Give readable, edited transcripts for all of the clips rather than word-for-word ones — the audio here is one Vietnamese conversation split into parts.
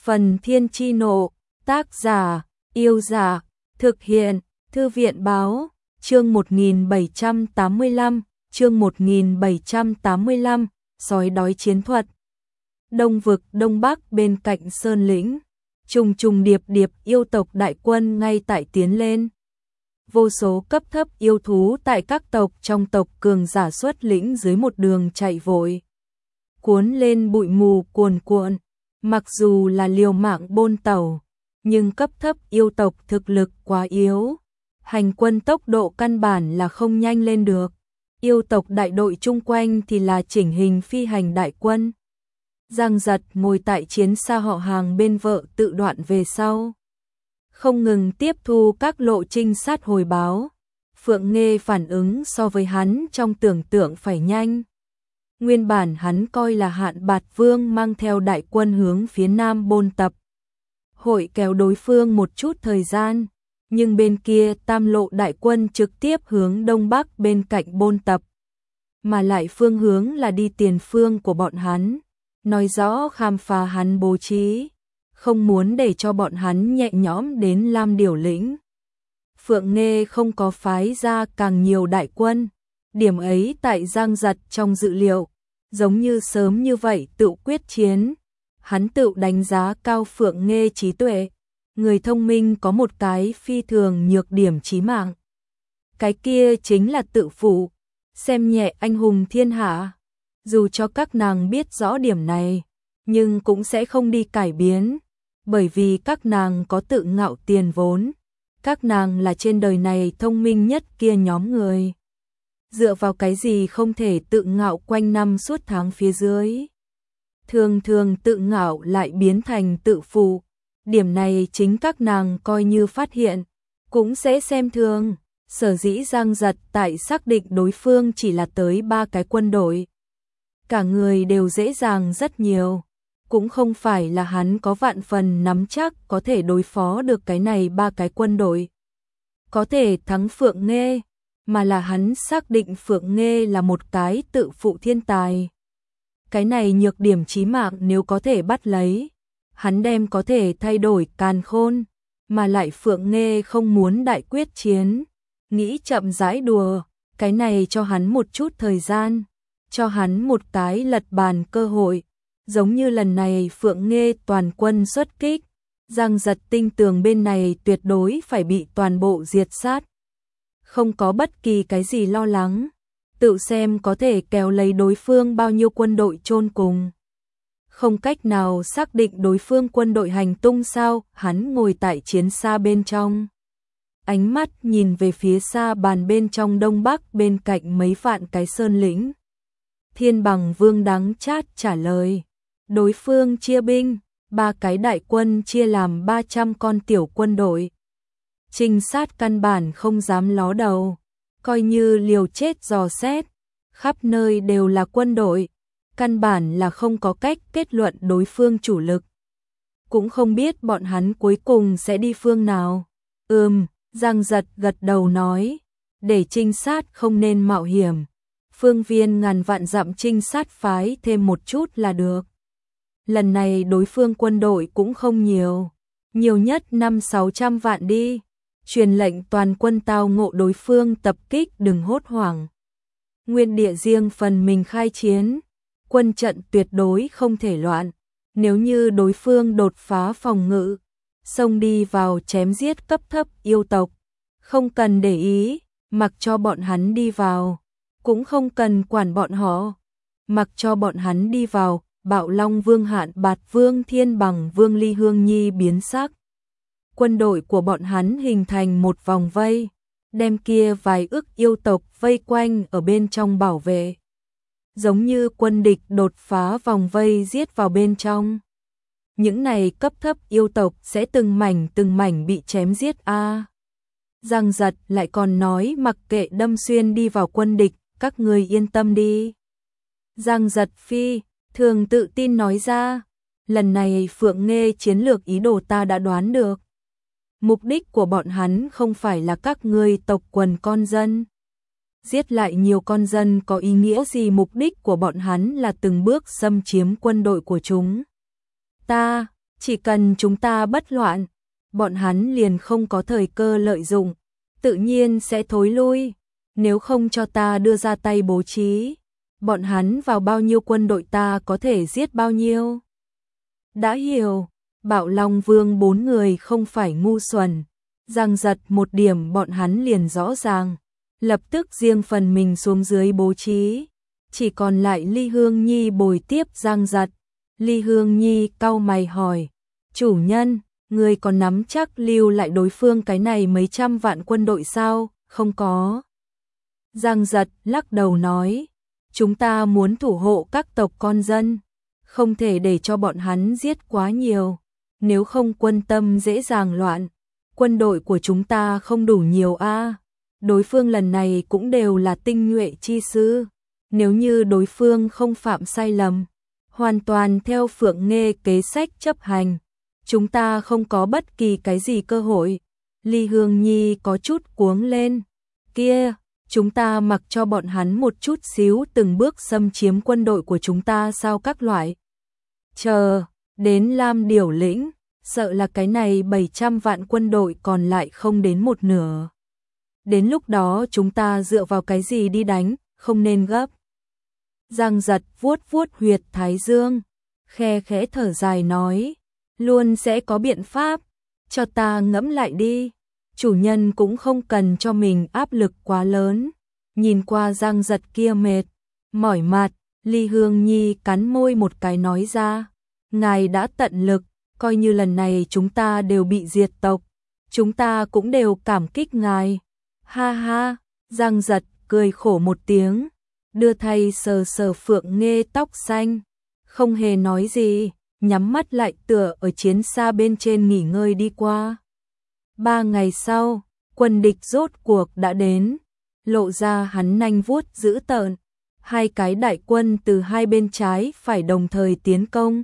Phần Thiên Chi Nộ, tác giả, Yêu Giả, thực hiện, Thư viện Báo, chương 1785, chương 1785, sói đói chiến thuật. Đông vực Đông Bắc bên cạnh Sơn Lĩnh, trùng trùng điệp điệp yêu tộc đại quân ngay tại tiến lên. Vô số cấp thấp yêu thú tại các tộc trong tộc cường giả xuất lĩnh dưới một đường chạy vội. Cuốn lên bụi mù cuồn cuộn, mặc dù là liều mạng bôn tẩu, nhưng cấp thấp yêu tộc thực lực quá yếu. Hành quân tốc độ căn bản là không nhanh lên được. Yêu tộc đại đội chung quanh thì là chỉnh hình phi hành đại quân. Giang Giật ngồi tại chiến xa họ Hàng bên vợ tự đoạn về sau, không ngừng tiếp thu các lộ trinh sát hồi báo. Phượng Nghê phản ứng so với hắn trong tưởng tượng phải nhanh. Nguyên bản hắn coi là Hạn Bạt Vương mang theo đại quân hướng phía nam bôn tập, hội kéo đối phương một chút thời gian, nhưng bên kia tam lộ đại quân trực tiếp hướng đông bắc bên cạnh bôn tập, mà lại phương hướng là đi tiền phương của bọn hắn, nói rõ khám phá hắn bố trí, không muốn để cho bọn hắn nhẹ nhõm đến Lam Điểu Lĩnh. Phượng Nghê không có phái ra càng nhiều đại quân, điểm ấy tại Giang Giật trong dự liệu, giống như sớm như vậy tự quyết chiến. Hắn tự đánh giá cao Phượng Nghê trí tuệ, người thông minh có một cái phi thường nhược điểm chí mạng. Cái kia chính là tự phụ, xem nhẹ anh hùng thiên hạ. Dù cho các nàng biết rõ điểm này, nhưng cũng sẽ không đi cải biến, bởi vì các nàng có tự ngạo tiền vốn. Các nàng là trên đời này thông minh nhất kia nhóm người. Dựa vào cái gì không thể tự ngạo quanh năm suốt tháng phía dưới. Thường thường tự ngạo lại biến thành tự phụ. Điểm này chính các nàng coi như phát hiện, cũng sẽ xem thường. Sở dĩ Giang Giật tại xác định đối phương chỉ là tới 3 cái quân đội. Cả người đều dễ dàng rất nhiều. Cũng không phải là hắn có vạn phần nắm chắc có thể đối phó được cái này 3 cái quân đội, có thể thắng Phượng Nghê, mà là hắn xác định Phượng Nghê là một cái tự phụ thiên tài. Cái này nhược điểm chí mạng nếu có thể bắt lấy, hắn đem có thể thay đổi càn khôn, mà lại Phượng Nghê không muốn đại quyết chiến, nghĩ chậm rãi đùa, cái này cho hắn một chút thời gian, cho hắn một cái lật bàn cơ hội. Giống như lần này Phượng Nghê toàn quân xuất kích, Giang Giật tin tưởng bên này tuyệt đối phải bị toàn bộ diệt sát. Không có bất kỳ cái gì lo lắng, tự xem có thể kéo lấy đối phương bao nhiêu quân đội chôn cùng. Không cách nào xác định đối phương quân đội hành tung sao, hắn ngồi tại chiến xa bên trong. Ánh mắt nhìn về phía xa bàn bên trong đông bắc bên cạnh mấy vạn cái sơn lĩnh. Thiên Bằng Vương đắng chát trả lời. Đối phương chia binh, 3 cái đại quân chia làm 300 con tiểu quân đội. Trinh sát căn bản không dám ló đầu, coi như liều chết dò xét, khắp nơi đều là quân đội, căn bản là không có cách kết luận đối phương chủ lực. Cũng không biết bọn hắn cuối cùng sẽ đi phương nào. Giang Giật gật đầu nói, để trinh sát không nên mạo hiểm. Phương viên ngàn vạn dặm trinh sát phái thêm một chút là được. Lần này đối phương quân đội cũng không nhiều, nhiều nhất 500-600 vạn đi. Truyền lệnh toàn quân tao ngộ đối phương tập kích đừng hốt hoảng. Nguyên địa riêng phần mình khai chiến, quân trận tuyệt đối không thể loạn. Nếu như đối phương đột phá phòng ngự, xông đi vào chém giết cấp thấp yêu tộc, không cần để ý, mặc cho bọn hắn đi vào, cũng không cần quản bọn họ, mặc cho bọn hắn đi vào. Bạo Long Vương, Hạn Bạt Vương, Thiên Bằng Vương, Ly Hương Nhi biến sắc. Quân đội của bọn hắn hình thành một vòng vây, đem kia vài ức yêu tộc vây quanh ở bên trong bảo vệ. Giống như quân địch đột phá vòng vây giết vào bên trong. Những này cấp thấp yêu tộc sẽ từng mảnh bị chém giết a. Giang Giật lại còn nói mặc kệ đâm xuyên đi vào quân địch, các người yên tâm đi. Giang Giật phi thường tự tin nói ra, lần này Phượng Nghê chiến lược ý đồ ta đã đoán được. Mục đích của bọn hắn không phải là các ngươi tộc quần con dân. Giết lại nhiều con dân có ý nghĩa gì, mục đích của bọn hắn là từng bước xâm chiếm quân đội của chúng ta. Chỉ cần chúng ta bất loạn, bọn hắn liền không có thời cơ lợi dụng, tự nhiên sẽ thối lui. Nếu không cho ta đưa ra tay bố trí, bọn hắn vào bao nhiêu quân đội ta có thể giết bao nhiêu. Đã hiểu, Bạo Long Vương 4 người không phải ngu xuẩn, Giang Giật một điểm bọn hắn liền rõ ràng, lập tức riêng phần mình xuống dưới bố trí, chỉ còn lại Ly Hương Nhi bồi tiếp Giang Giật. Ly Hương Nhi cau mày hỏi, chủ nhân, người còn nắm chắc lưu lại đối phương cái này mấy trăm vạn quân đội sao? Không có. Giang Giật lắc đầu nói, chúng ta muốn thủ hộ các tộc con dân, không thể để cho bọn hắn giết quá nhiều, nếu không quân tâm dễ dàng loạn, quân đội của chúng ta không đủ nhiều a. Đối phương lần này cũng đều là tinh nhuệ chi sư, nếu như đối phương không phạm sai lầm, hoàn toàn theo Phượng Nghê kế sách chấp hành, chúng ta không có bất kỳ cái gì cơ hội. Ly Hương Nhi có chút cuống lên, kia, chúng ta mặc cho bọn hắn một chút xíu từng bước xâm chiếm quân đội của chúng ta sao? Các loại. Chờ, đến Lam Điểu Lĩnh, sợ là cái này 700 vạn quân đội còn lại không đến một nửa. Đến lúc đó chúng ta dựa vào cái gì đi đánh, không nên gấp. Giang Giật vuốt vuốt huyệt thái dương, khe khẽ thở dài nói, luôn sẽ có biện pháp, cho ta ngẫm lại đi. Chủ nhân cũng không cần cho mình áp lực quá lớn. Nhìn qua Giang Giật kia mệt, mỏi mặt, Ly Hương Nhi cắn môi một cái nói ra, ngài đã tận lực, coi như lần này chúng ta đều bị diệt tộc, chúng ta cũng đều cảm kích ngài. Ha ha, Giang Giật cười khổ một tiếng, đưa tay sờ sờ Phượng Nghê tóc xanh, không hề nói gì, nhắm mắt lại tựa ở chiến xa bên trên nghỉ ngơi đi qua. 3 ngày sau, quân địch rốt cuộc đã đến, lộ ra hắn nanh vuốt dữ tợn, hai cái đại quân từ hai bên trái phải đồng thời tiến công.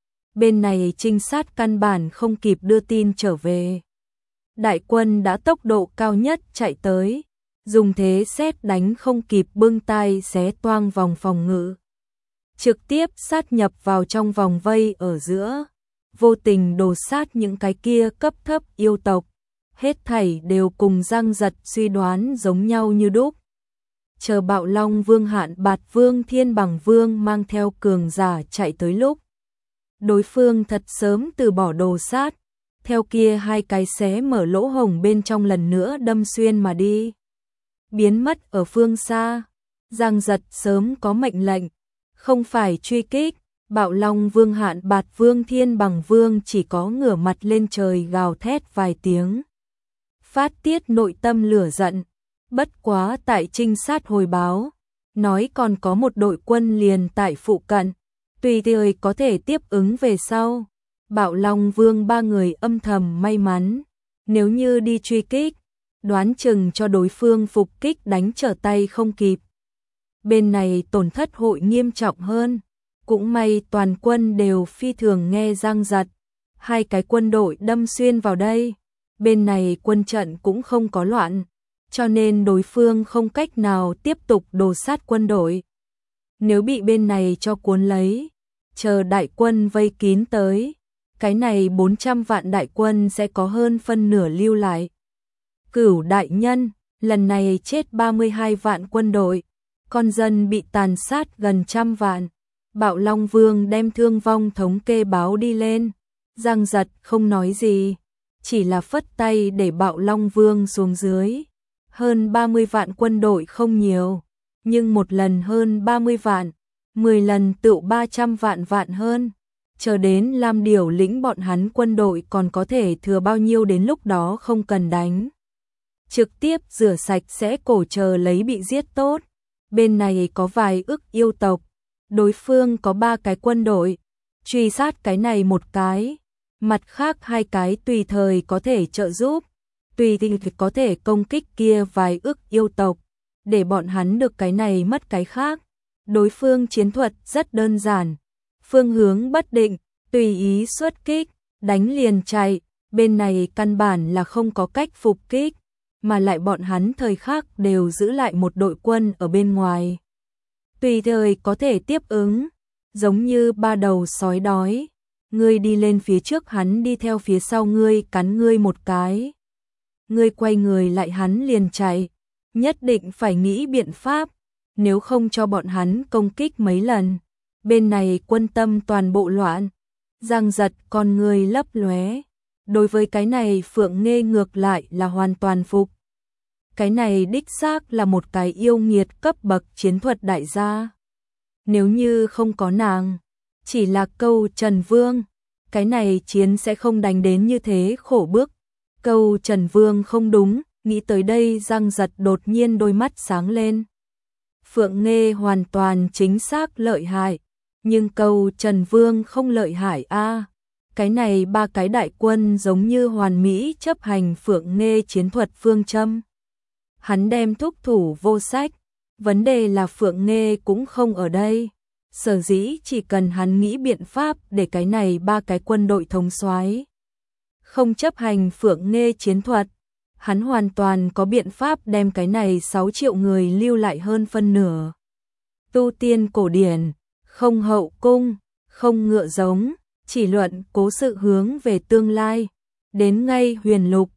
Bên này trinh sát căn bản không kịp đưa tin trở về. Đại quân đã tốc độ cao nhất chạy tới, dùng thế sét đánh không kịp bưng tay xé toang vòng phòng ngự, trực tiếp sát nhập vào trong vòng vây ở giữa, vô tình đổ sát những cái kia cấp thấp yêu tộc. Hết thảy đều cùng Giang Giật suy đoán giống nhau như đúc. Chờ Bạo Long Vương Hạn Bạt Vương Thiên Bằng Vương mang theo cường giả chạy tới lúc, đối phương thật sớm từ bỏ đồ sát, theo kia hai cái xé mở lỗ hổng bên trong lần nữa đâm xuyên mà đi, biến mất ở phương xa. Giang Giật sớm có mệnh lệnh, không phải truy kích. Bạo Long Vương Hạn Bạt Vương Thiên Bằng Vương chỉ có ngửa mặt lên trời gào thét vài tiếng, phát tiết nội tâm lửa giận. Bất quá tại trinh sát hồi báo, nói còn có một đội quân liền tại phụ cận, tùy thời có thể tiếp ứng về sau. Bạo Long Vương 3 người âm thầm may mắn, nếu như đi truy kích, đoán chừng cho đối phương phục kích đánh trở tay không kịp. Bên này tổn thất hội nghiêm trọng hơn, cũng may toàn quân đều phi thường nghe Giang Giật, hai cái quân đội đâm xuyên vào đây. Bên này quân trận cũng không có loạn, cho nên đối phương không cách nào tiếp tục đồ sát quân đội. Nếu bị bên này cho cuốn lấy, chờ đại quân vây kín tới, cái này 400 vạn đại quân sẽ có hơn phân nửa lưu lại. Cửu đại nhân, lần này chết 32 vạn quân đội, con dân bị tàn sát gần 100 vạn. Bạo Long Vương đem thương vong thống kê báo đi lên. Giang Giật không nói gì, chỉ là phất tay để Bạo Long Vương xuống dưới. Hơn 30 vạn quân đội không nhiều, nhưng một lần hơn 30 vạn, 10 lần tựu 300 vạn hơn. Chờ đến Lam Điểu Lĩnh bọn hắn quân đội còn có thể thừa bao nhiêu đến lúc đó không cần đánh. Trực tiếp rửa sạch sẽ cổ chờ lấy bị giết tốt. Bên này có vài ức yêu tộc, đối phương có 3 cái quân đội, truy sát cái này một cái, mặt khác 2 cái tùy thời có thể trợ giúp, tùy thì có thể công kích kia vài ức yêu tộc, để bọn hắn được cái này mất cái khác. Đối phương chiến thuật rất đơn giản, phương hướng bất định, tùy ý xuất kích, đánh liền chạy, bên này căn bản là không có cách phục kích, mà lại bọn hắn thời khắc đều giữ lại một đội quân ở bên ngoài. Tùy thời có thể tiếp ứng, giống như 3 đầu sói đói, ngươi đi lên phía trước, hắn đi theo phía sau ngươi, cắn ngươi một cái. Ngươi quay người lại hắn liền chạy, nhất định phải nghĩ biện pháp, nếu không cho bọn hắn công kích mấy lần. Bên này quân tâm toàn bộ loạn, Giang Giật con người lấp lóe. Đối với cái này Phượng Nghê ngược lại là hoàn toàn phục. Cái này đích xác là một cái yêu nghiệt cấp bậc chiến thuật đại gia. Nếu như không có nàng, chỉ là Câu Trần Vương, cái này chiến sẽ không đánh đến như thế khổ bức. Câu Trần Vương không đúng, nghĩ tới đây Giang Giật đột nhiên đôi mắt sáng lên. Phượng Nghê hoàn toàn chính xác lợi hại, nhưng Câu Trần Vương không lợi hại a. Cái này ba cái đại quân giống như hoàn mỹ chấp hành Phượng Nghê chiến thuật phương châm. Hắn đem thúc thủ vô sách, vấn đề là Phượng Nghê cũng không ở đây. Sở dĩ chỉ cần hắn nghĩ biện pháp để cái này ba cái quân đội thống soái không chấp hành Phượng Nghê chiến thuật, hắn hoàn toàn có biện pháp đem cái này 6 triệu người lưu lại hơn phân nửa. Tu tiên cổ điển, không hậu cung, không ngựa giống, chỉ luận cố sự hướng về tương lai, đến ngay huyền lục,